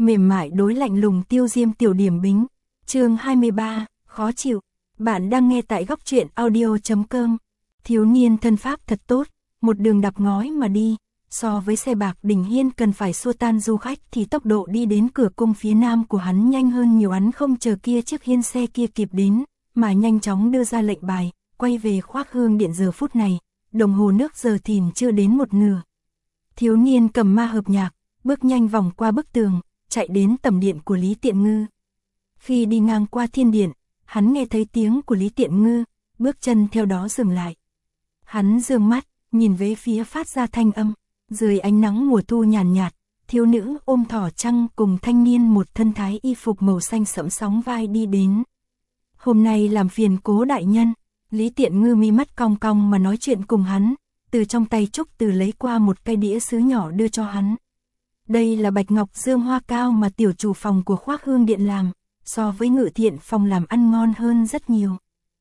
mềm mại đối lạnh lùng tiêu diêm tiểu điểm bính. Chương 23, khó chịu. Bạn đang nghe tại góc truyện audio.com. Thiếu niên thân pháp thật tốt, một đường đạp ngói mà đi, so với xe bạc đỉnh hiên cần phải xua tan du khách thì tốc độ đi đến cửa cung phía nam của hắn nhanh hơn nhiều. Hắn không chờ kia chiếc hiên xe kia kịp đến, mà nhanh chóng đưa ra lệnh bài, quay về Khoác Hương Điện. Giờ phút này, đồng hồ nước giờ thìn chưa đến một nửa. Thiếu niên cầm ma hợp nhạc, bước nhanh vòng qua bức tường, chạy đến tầm điện của Lý Tiện Ngư. Khi đi ngang qua thiên điện, hắn nghe thấy tiếng của Lý Tiện Ngư, bước chân theo đó dừng lại. Hắn dương mắt, nhìn về phía phát ra thanh âm, dưới ánh nắng mùa thu nhàn nhạt, thiếu nữ ôm thỏ trăng cùng thanh niên một thân thái y phục màu xanh sẫm sóng vai đi đến. Hôm nay làm phiền Cố đại nhân. Lý Tiện Ngư mi mắt cong cong mà nói chuyện cùng hắn, từ trong tay Trúc Từ lấy qua một cái đĩa sứ nhỏ đưa cho hắn. Đây là bạch ngọc dương hoa cao mà tiểu chủ phòng của Khoác Hương Điện làm, so với Ngự Thiện phòng làm ăn ngon hơn rất nhiều.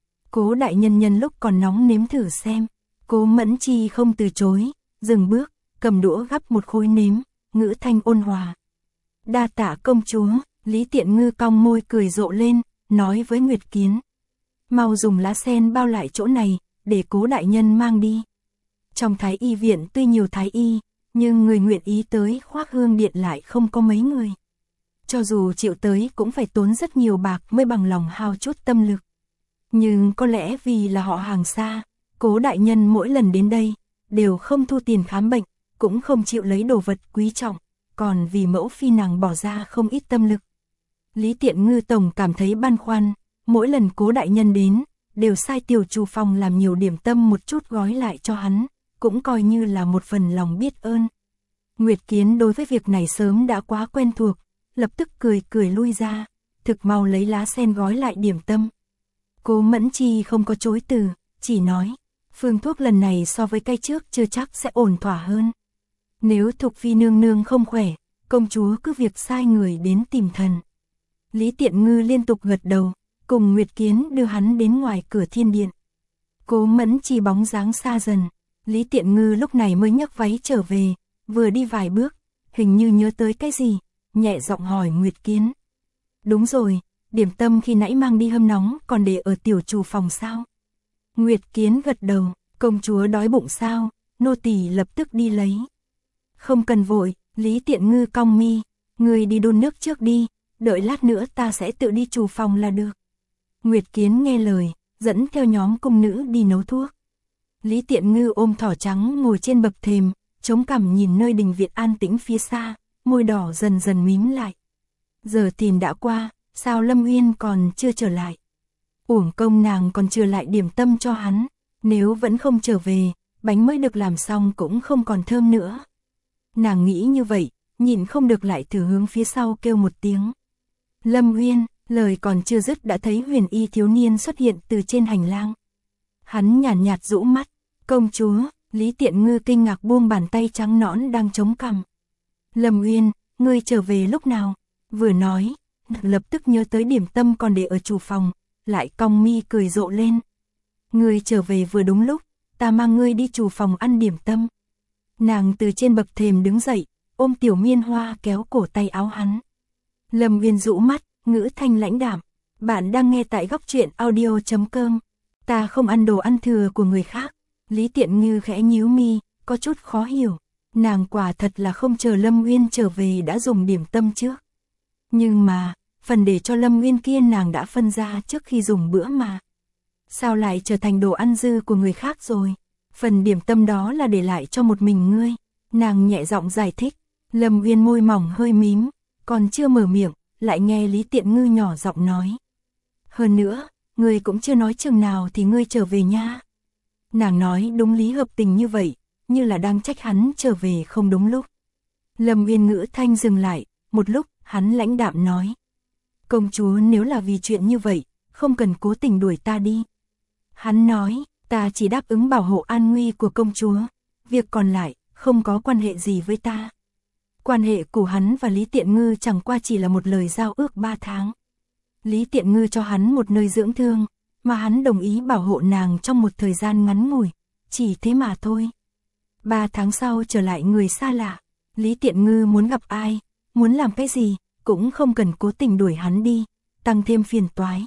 Cố đại nhân nhân lúc còn nóng nếm thử xem. Cố Mẫn Chi không từ chối, dừng bước, cầm đũa gắp một khối nếm, ngữ thanh ôn hòa. Đa tạ công chúa. Lý Tiện Ngư cong môi cười rộ lên, nói với Nguyệt Kiến. Mau dùng lá sen bao lại chỗ này, để Cố đại nhân mang đi. Trong thái y viện tuy nhiều thái y, nhưng người nguyện ý tới Khoác Hương Điện lại không có mấy người. Cho dù chịu tới cũng phải tốn rất nhiều bạc mới bằng lòng hao chút tâm lực. Nhưng có lẽ vì là họ hàng xa, Cố đại nhân mỗi lần đến đây, đều không thu tiền khám bệnh, cũng không chịu lấy đồ vật quý trọng, còn vì mẫu phi nàng bỏ ra không ít tâm lực. Lý Tiện Ngư tổng cảm thấy băn khoăn, mỗi lần Cố đại nhân đến, đều sai tiểu chủ phòng làm nhiều điểm tâm một chút gói lại cho hắn, cũng coi như là một phần lòng biết ơn. Nguyệt Kiến đối với việc này sớm đã quá quen thuộc, lập tức cười cười lui ra, thực mau lấy lá sen gói lại điểm tâm. Cố Mẫn Chi không có chối từ, chỉ nói, phương thuốc lần này so với cái trước chưa chắc sẽ ổn thỏa hơn. Nếu Thục Phi nương nương không khỏe, công chúa cứ việc sai người đến tìm thần. Lý Tiện Ngư liên tục gật đầu, cùng Nguyệt Kiến đưa hắn đến ngoài cửa thiên điện. Cố Mẫn Chi bóng dáng xa dần, Lý Tiện Ngư lúc này mới nhấc váy trở về, vừa đi vài bước, hình như nhớ tới cái gì, nhẹ giọng hỏi Nguyệt Kiến. Đúng rồi, điểm tâm khi nãy mang đi hâm nóng còn để ở tiểu chủ phòng sao? Nguyệt Kiến gật đầu, công chúa đói bụng sao, nô tỳ lập tức đi lấy. Không cần vội, Lý Tiện Ngư cong mi, người đi đun nước trước đi, đợi lát nữa ta sẽ tự đi chủ phòng là được. Nguyệt Kiến nghe lời, dẫn theo nhóm cung nữ đi nấu thuốc. Lý Tiện Ngư ôm thỏ trắng ngồi trên bậc thềm, chống cằm nhìn nơi đình viện an tĩnh phía xa, môi đỏ dần dần mím lại. Giờ thìn đã qua, sao Lâm Uyên còn chưa trở lại? Uổng công nàng còn chưa lại điểm tâm cho hắn, nếu vẫn không trở về, bánh mới được làm xong cũng không còn thơm nữa. Nàng nghĩ như vậy, nhìn không được lại thử hướng phía sau kêu một tiếng. Lâm Uyên, lời còn chưa dứt đã thấy huyền y thiếu niên xuất hiện từ trên hành lang. Hắn nhàn nhạt rũ mắt, công chúa. Lý Tiện Ngư kinh ngạc buông bàn tay trắng nõn đang chống cằm. Lâm Uyên, ngươi trở về lúc nào? Vừa nói, lập tức nhớ tới điểm tâm còn để ở chủ phòng, lại cong mi cười rộ lên. Ngươi trở về vừa đúng lúc, ta mang ngươi đi chủ phòng ăn điểm tâm. Nàng từ trên bậc thềm đứng dậy, ôm Tiểu Miên Hoa kéo cổ tay áo hắn. Lâm Uyên rũ mắt, ngữ thanh lãnh đạm. Bạn đang nghe tại góc truyện audio.com. Ta không ăn đồ ăn thừa của người khác. Lý Tiện Ngư khẽ nhíu mi, có chút khó hiểu. Nàng quả thật là không chờ Lâm Uyên trở về đã dùng điểm tâm trước. Nhưng mà, phần để cho Lâm Uyên kia nàng đã phân ra trước khi dùng bữa mà. Sao lại trở thành đồ ăn dư của người khác rồi? Phần điểm tâm đó là để lại cho một mình ngươi. Nàng nhẹ giọng giải thích. Lâm Uyên môi mỏng hơi mím, còn chưa mở miệng, lại nghe Lý Tiện Ngư nhỏ giọng nói. Hơn nữa, ngươi cũng chưa nói chừng nào thì ngươi trở về nha. Nàng nói đúng lý hợp tình như vậy, như là đang trách hắn trở về không đúng lúc. Lâm Uyên ngữ thanh dừng lại, một lúc, hắn lãnh đạm nói. Công chúa nếu là vì chuyện như vậy, không cần cố tình đuổi ta đi. Hắn nói, ta chỉ đáp ứng bảo hộ an nguy của công chúa, việc còn lại, không có quan hệ gì với ta. Quan hệ của hắn và Lý Tiện Ngư chẳng qua chỉ là một lời giao ước 3 tháng. Lý Tiện Ngư cho hắn một nơi dưỡng thương, mà hắn đồng ý bảo hộ nàng trong một thời gian ngắn ngủi, chỉ thế mà thôi. 3 tháng sau trở lại người xa lạ, Lý Tiện Ngư muốn gặp ai, muốn làm cái gì, cũng không cần cố tình đuổi hắn đi, tăng thêm phiền toái.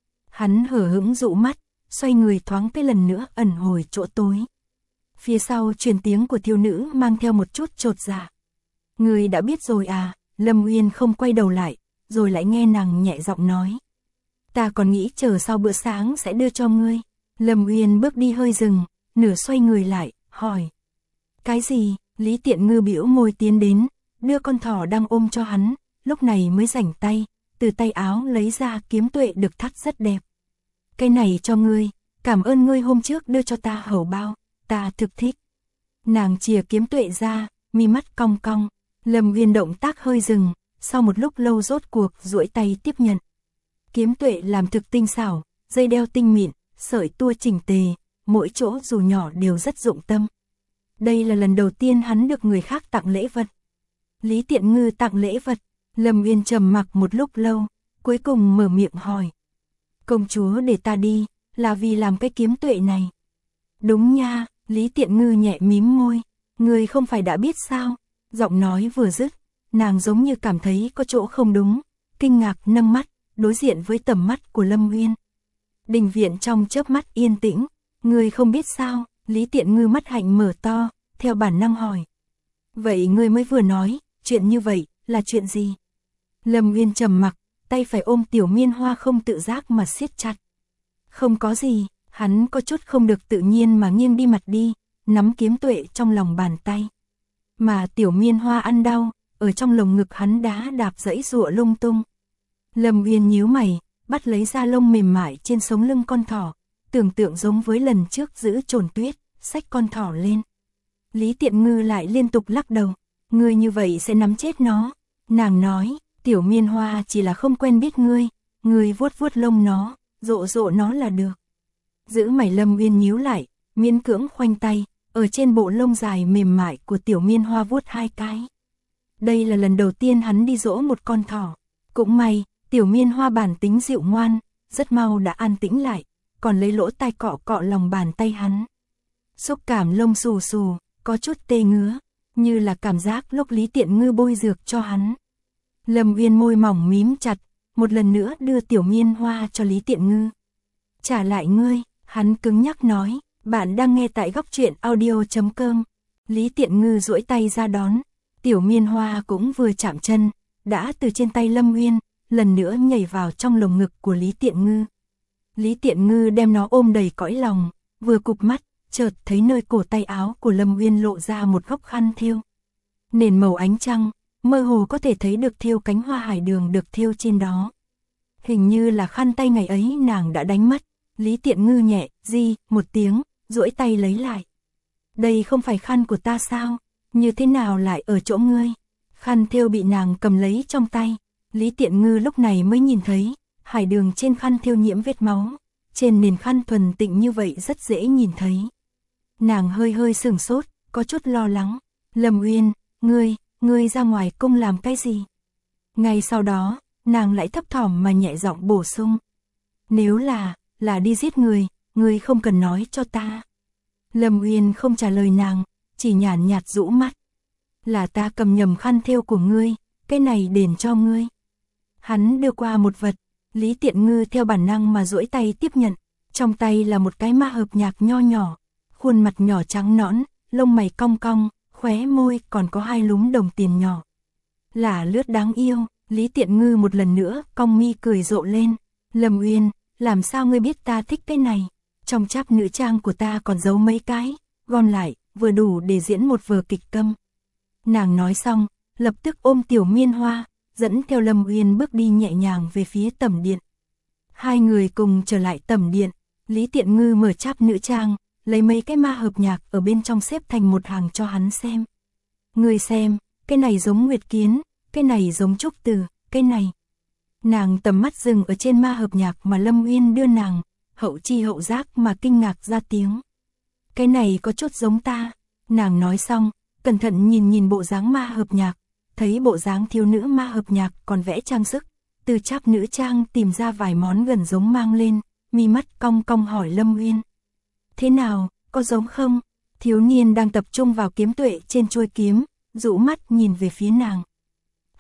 Hắn hở hững dụ mắt, xoay người thoáng cái lần nữa ẩn hồi chỗ tối. Phía sau truyền tiếng của thiếu nữ mang theo một chút chột dạ. Ngươi đã biết rồi à? Lâm Uyên không quay đầu lại, rồi lại nghe nàng nhẹ giọng nói. Ta còn nghĩ chờ sau bữa sáng sẽ đưa cho ngươi. Lâm Uyên bước đi hơi dừng, nửa xoay người lại, hỏi. Cái gì? Lý Tiện Ngư bĩu môi tiến đến, đưa con thỏ đang ôm cho hắn, lúc này mới rảnh tay, từ tay áo lấy ra kiếm tuệ được thắt rất đẹp. Cái này cho ngươi, cảm ơn ngươi hôm trước đưa cho ta hầu bao, ta thực thích. Nàng chìa kiếm tuệ ra, mi mắt cong cong, Lâm Uyên động tác hơi dừng, sau một lúc lâu rốt cuộc duỗi tay tiếp nhận. Kiếm tuệ làm thực tinh xảo, dây đeo tinh mịn, sợi tua chỉnh tề, mỗi chỗ dù nhỏ đều rất dụng tâm. Đây là lần đầu tiên hắn được người khác tặng lễ vật. Lý Tiện Ngư tặng lễ vật, Lâm Uyên trầm mặc một lúc lâu, cuối cùng mở miệng hỏi. Công chúa để ta đi, là vì làm cái kiếm tuệ này. Đúng nha, Lý Tiện Ngư nhẹ mím môi, ngươi không phải đã biết sao? Giọng nói vừa dứt, nàng giống như cảm thấy có chỗ không đúng, kinh ngạc nâng mắt, đối diện với tầm mắt của Lâm Uyên. Đình viện trong chớp mắt yên tĩnh, ngươi không biết sao? Lý Tiện Ngư mắt hạnh mở to, theo bản năng hỏi. Vậy ngươi mới vừa nói, chuyện như vậy, là chuyện gì? Lâm Uyên trầm mặc, tay phải ôm Tiểu Miên Hoa không tự giác mà siết chặt. Không có gì, hắn có chút không được tự nhiên mà nghiêng đi mặt đi, nắm kiếm tuệ trong lòng bàn tay. Mà Tiểu Miên Hoa ăn đau, ở trong lồng ngực hắn đá đạp giãy giụa lung tung. Lâm Uyên nhíu mày, bắt lấy da lông mềm mại trên sống lưng con thỏ, tưởng tượng giống với lần trước giữ Trồn Tuyết, xách con thỏ lên. Lý Tiện Ngư lại liên tục lắc đầu, ngươi như vậy sẽ nắm chết nó. Nàng nói, Tiểu Miên Hoa chỉ là không quen biết ngươi vuốt vuốt lông nó, dỗ dỗ nó là được. Giữ mày Lâm Uyên nhíu lại, miễn cưỡng khoanh tay, ở trên bộ lông dài mềm mại của Tiểu Miên Hoa vuốt hai cái. Đây là lần đầu tiên hắn đi dỗ một con thỏ. Cũng may, Tiểu Miên Hoa bản tính dịu ngoan, rất mau đã an tĩnh lại, còn lấy lỗ tai cọ cọ lòng bàn tay hắn. Xúc cảm lông xù xù, có chút tê ngứa, như là cảm giác lúc Lý Tiện Ngư bôi dược cho hắn. Lâm Uyên môi mỏng mím chặt, một lần nữa đưa Tiểu Miên Hoa cho Lý Tiện Ngư. Trả lại ngươi, hắn cứng nhắc nói, bạn đang nghe tại góc truyện audio.com. Lý Tiện Ngư duỗi tay ra đón, Tiểu Miên Hoa cũng vừa chạm chân, đã từ trên tay Lâm Uyên, lần nữa nhảy vào trong lồng ngực của Lý Tiện Ngư. Lý Tiện Ngư đem nó ôm đầy cõi lòng, vừa cụp mắt, chợt thấy nơi cổ tay áo của Lâm Uyên lộ ra một góc khăn thêu. Nền màu ánh trăng, mơ hồ có thể thấy được thêu cánh hoa hải đường được thêu trên đó. Hình như là khăn tay ngày ấy nàng đã đánh mất. Lý Tiện Ngư nhẹ, một tiếng, duỗi tay lấy lại. Đây không phải khăn của ta sao? Như thế nào lại ở chỗ ngươi? Khăn thêu bị nàng cầm lấy trong tay. Lý Tiện Ngư lúc này mới nhìn thấy, hải đường trên khăn thêu nhiễm vết máu. Trên nền khăn thuần tịnh như vậy rất dễ nhìn thấy. Nàng hơi hơi sửng sốt, có chút lo lắng. Lâm Uyên, ngươi ra ngoài cung làm cái gì? Ngay sau đó, nàng lại thấp thỏm mà nhẹ giọng bổ sung. Nếu là đi giết người không cần nói cho ta. Lâm Uyên không trả lời nàng, chỉ nhàn nhạt rũ mắt. Là ta cầm nhầm khăn thêu của ngươi, cái này đền cho ngươi. Hắn đưa qua một vật, Lý Tiện Ngư theo bản năng mà duỗi tay tiếp nhận, trong tay là một cái ma hợp nhạc nho nhỏ, khuôn mặt nhỏ trắng nõn, lông mày cong cong, khóe môi còn có hai lúm đồng tiền nhỏ. Lả lướt đáng yêu, Lý Tiện Ngư một lần nữa cong mi cười rộ lên. Lâm Uyên, làm sao ngươi biết ta thích cái này? Trong cháp nữ trang của ta còn giấu mấy cái, gom lại, vừa đủ để diễn một vở kịch câm. Nàng nói xong, lập tức ôm Tiểu Miên Hoa, dẫn theo Lâm Uyên bước đi nhẹ nhàng về phía tẩm điện. Hai người cùng trở lại tẩm điện, Lý Tiện Ngư mở cháp nữ trang, lấy mấy cái ma hợp nhạc ở bên trong xếp thành một hàng cho hắn xem. Ngươi xem, cái này giống Nguyệt Kiến, cái này giống Trúc Từ, cái này. Nàng tầm mắt dừng ở trên ma hợp nhạc mà Lâm Uyên đưa nàng, hậu chi hậu giác mà kinh ngạc ra tiếng. Cái này có chút giống ta. Nàng nói xong, cẩn thận nhìn bộ dáng ma hợp nhạc, thấy bộ dáng thiếu nữ ma hợp nhạc còn vẽ trang sức, từ cháp nữ trang tìm ra vài món gần giống mang lên, mi mắt cong cong hỏi Lâm Uyên. Thế nào, có giống không? Thiếu niên đang tập trung vào kiếm tuệ trên chuôi kiếm, rũ mắt nhìn về phía nàng.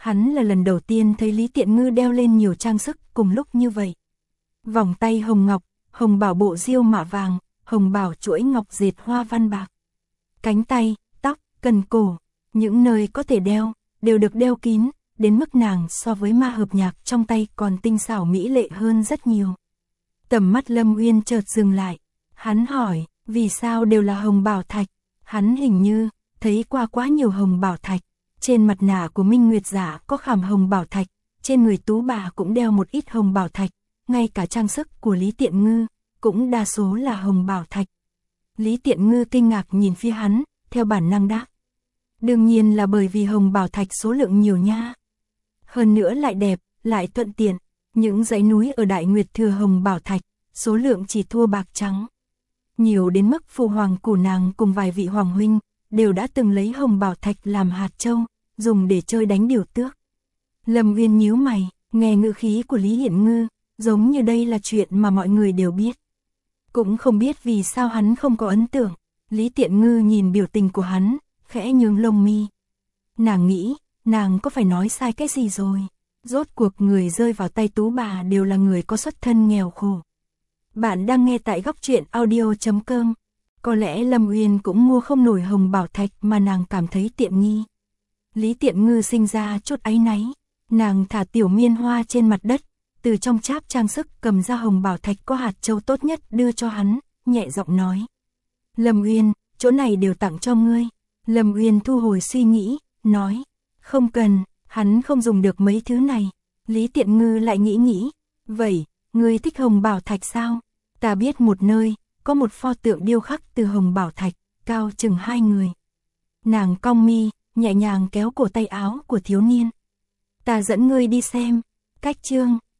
Hắn là lần đầu tiên thấy Lý Tiện Ngư đeo lên nhiều trang sức cùng lúc như vậy. Vòng tay hồng ngọc, hồng bảo bộ diêu mạ vàng, hồng bảo chuỗi ngọc dệt hoa văn bạc. Cánh tay, tóc, cần cổ, những nơi có thể đeo, đều được đeo kín, đến mức nàng so với ma hợp nhạc trong tay còn tinh xảo mỹ lệ hơn rất nhiều. Tầm mắt Lâm Uyên chợt dừng lại. Hắn hỏi, vì sao đều là hồng bảo thạch? Hắn hình như thấy qua quá nhiều hồng bảo thạch. Trên mặt nạ của Minh Nguyệt giả có khảm hồng bảo thạch, trên người tú bà cũng đeo một ít hồng bảo thạch, ngay cả trang sức của Lý Tiện Ngư cũng đa số là hồng bảo thạch. Lý Tiện Ngư kinh ngạc nhìn phía hắn, theo bản năng đáp. Đương nhiên là bởi vì hồng bảo thạch số lượng nhiều nha. Hơn nữa lại đẹp, lại thuận tiện. Những dãy núi ở Đại Nguyệt thừa hồng bảo thạch, số lượng chỉ thua bạc trắng. Nhiều đến mức phụ hoàng của nàng cùng vài vị hoàng huynh đều đã từng lấy hồng bảo thạch làm hạt châu, dùng để chơi đánh điều tước. Lâm Uyên nhíu mày, nghe ngữ khí của Lý Hiện Ngư, giống như đây là chuyện mà mọi người đều biết. Cũng không biết vì sao hắn không có ấn tượng. Lý Tiện Ngư nhìn biểu tình của hắn, khẽ nhướng lông mi. Nàng nghĩ, nàng có phải nói sai cái gì rồi? Rốt cuộc người rơi vào tay tú bà đều là người có xuất thân nghèo khổ. Bạn đang nghe tại góc truyện audio.com. Có lẽ Lâm Uyên cũng mua không nổi hồng bảo thạch mà nàng cảm thấy tiện nghi. Lý Tiện Ngư sinh ra chút áy náy. Nàng thả tiểu miên hoa trên mặt đất, từ trong cháp trang sức cầm ra hồng bảo thạch có hạt châu tốt nhất đưa cho hắn, nhẹ giọng nói. Lâm Uyên, chỗ này đều tặng cho ngươi. Lâm Uyên thu hồi suy nghĩ, nói. Không cần, hắn không dùng được mấy thứ này. Lý Tiện Ngư lại nghĩ. Vậy, ngươi thích hồng bảo thạch sao? Ta biết một nơi, có một pho tượng điêu khắc từ hồng bảo thạch, cao chừng 2 người. Nàng cong mi, nhẹ nhàng kéo cổ tay áo của thiếu niên. Ta dẫn ngươi đi xem. Cách chương